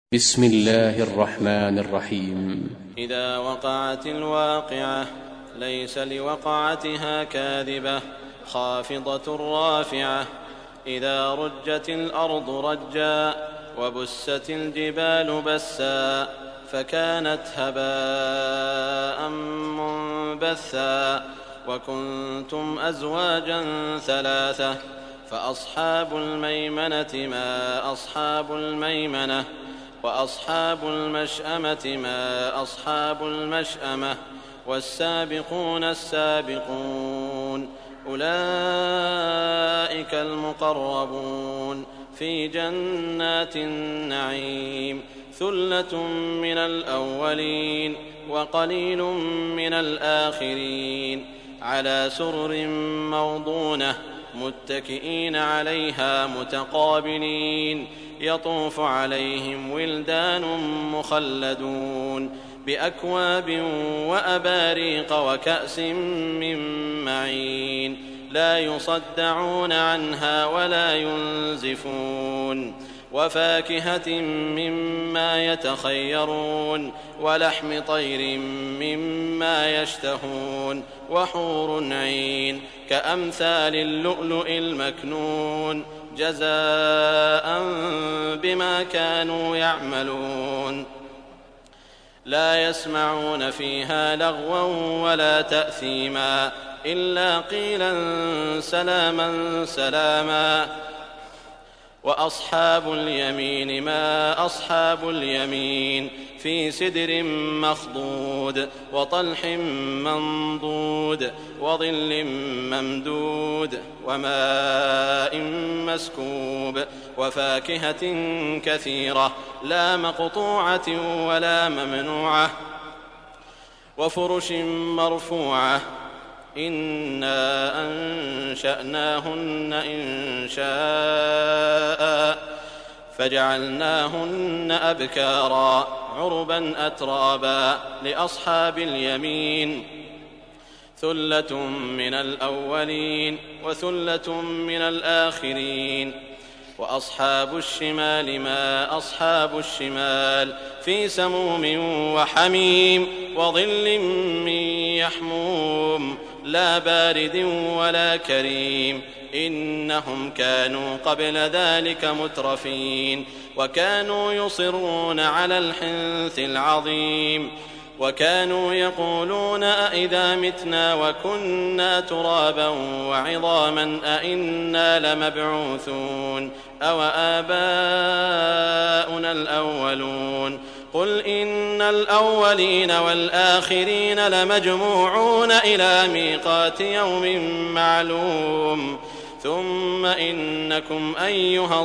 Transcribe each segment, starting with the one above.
بسم الله الرحمن الرحيم. إذا وقعت الواقعة ليس لوقعتها كاذبة خافضة رافعة. إذا رجت الأرض رجا وبست الجبال بسا فكانت هباء منبثا وكنتم أزواجا ثلاثة فأصحاب الميمنة ما أصحاب الميمنة وأصحاب المشأمة ما أصحاب المشأمة والسابقون السابقون أولئك المقربون في جنات النعيم ثلة من الأولين وقليل من الآخرين على سرر موضونة متكئين عليها متقابلين يطوف عليهم ولدان مخلدون بأكواب وأباريق وكأس من معين لا يصدعون عنها ولا ينزفون وفاكهة مما يتخيرون ولحم طير مما يشتهون وحور عين كأمثال اللؤلؤ المكنون جزاء بما كانوا يعملون لا يسمعون فيها لغوا ولا تأثيما إلا قيلا سلاما سلاما وأصحاب اليمين ما أصحاب اليمين في سدر مخضود وطلح منضود وظل ممدود وماء مسكوب وفاكهة كثيرة لا مقطوعة ولا ممنوعة وفرش مرفوعة إنا أنشأناهن إنشاء فجعلناهن أبكارا عربا أترابا لأصحاب اليمين ثلة من الأولين وثلة من الآخرين وأصحاب الشمال ما أصحاب الشمال في سموم وحميم وظل من يحموم لا بارد ولا كريم إنهم كانوا قبل ذلك مترفين وكانوا يصرون على الحنث العظيم وكانوا يقولون أئذا متنا وكنا ترابا وعظاما أئنا لمبعوثون أو آباؤنا الأولون قل إن الأولين والآخرين لمجموعون إلى ميقات يوم معلوم ثم إنكم أيها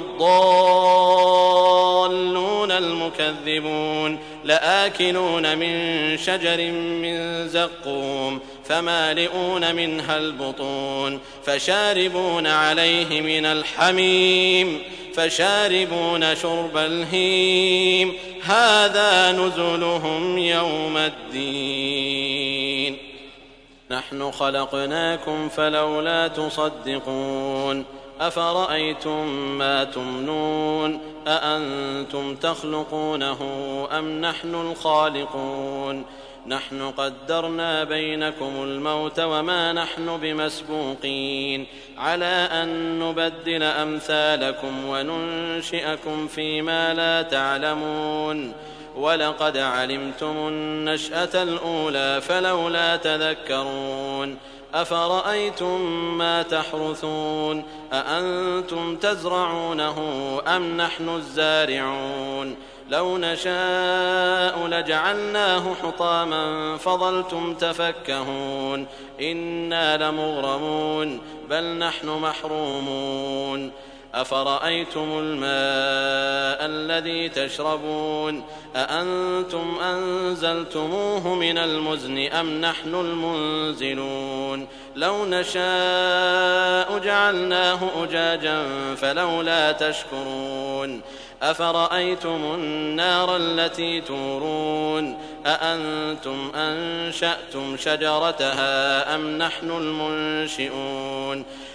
الضالون المكذبون لآكلون من شجر من زقوم فمالئون منها البطون فشاربون عليه من الحميم فشاربون شرب الهيم هذا نزلهم يوم الدين نحن خلقناكم فلولا تصدقون أفرأيتم ما تمنون أأنتم تخلقونه أم نحن الخالقون نحن قدرنا بينكم الموت وما نحن بمسبوقين على أن نبدل أمثالكم وننشئكم فيما لا تعلمون ولقد علمتم النشأة الأولى فلولا تذكرون أفرأيتم ما تحرثون أأنتم تزرعونه أم نحن الزارعون لو نشاء لجعلناه حطاما فظلتم تفكهون إنا لمغرمون بل نحن محرومون أفرأيتم الماء الذي تشربون أأنتم أنزلتموه من المزن أم نحن المنزلون لو نشاء جعلناه أجاجا فلولا تشكرون أفرأيتم النار التي تورون أأنتم أنشأتم شجرتها أم نحن المنشئون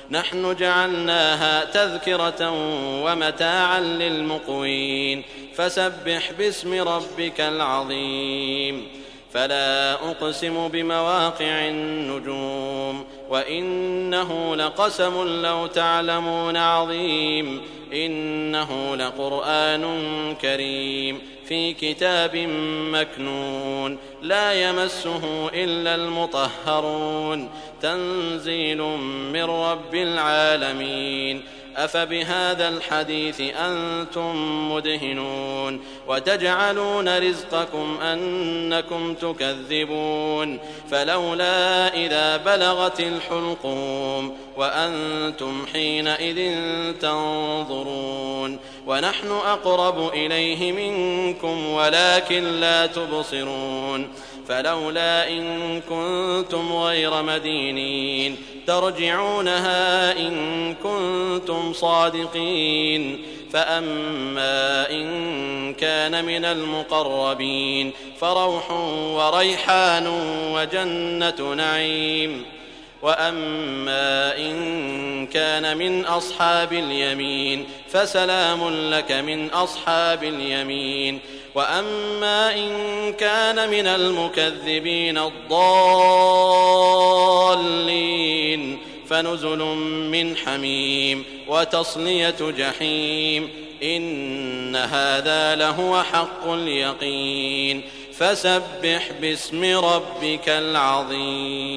نحن جعلناها تذكرة ومتاعا للمقوين فسبح باسم ربك العظيم فلا أقسم بمواقع النجوم وإنه لقسم لو تعلمون عظيم إنه لقرآن كريم في كتاب مكنون لا يمسه إلا المطهرون تنزيل من رب العالمين أفبهذا الحديث أنتم مدهنون وتجعلون رزقكم أنكم تكذبون فلولا إذا بلغت الحلقوم وأنتم حينئذ تنظرون ونحن أقرب إليه منكم ولكن لا تبصرون فلولا إن كنتم غير مدينين ترجعونها إن كنتم صادقين فأما إن كان من المقربين فروح وريحان وجنة نعيم وأما إن كان من أصحاب اليمين فسلام لك من أصحاب اليمين وأما إن كان من المكذبين الضالين فنزل من حميم وتصلية جحيم إن هذا لهو حق اليقين فسبح باسم ربك العظيم.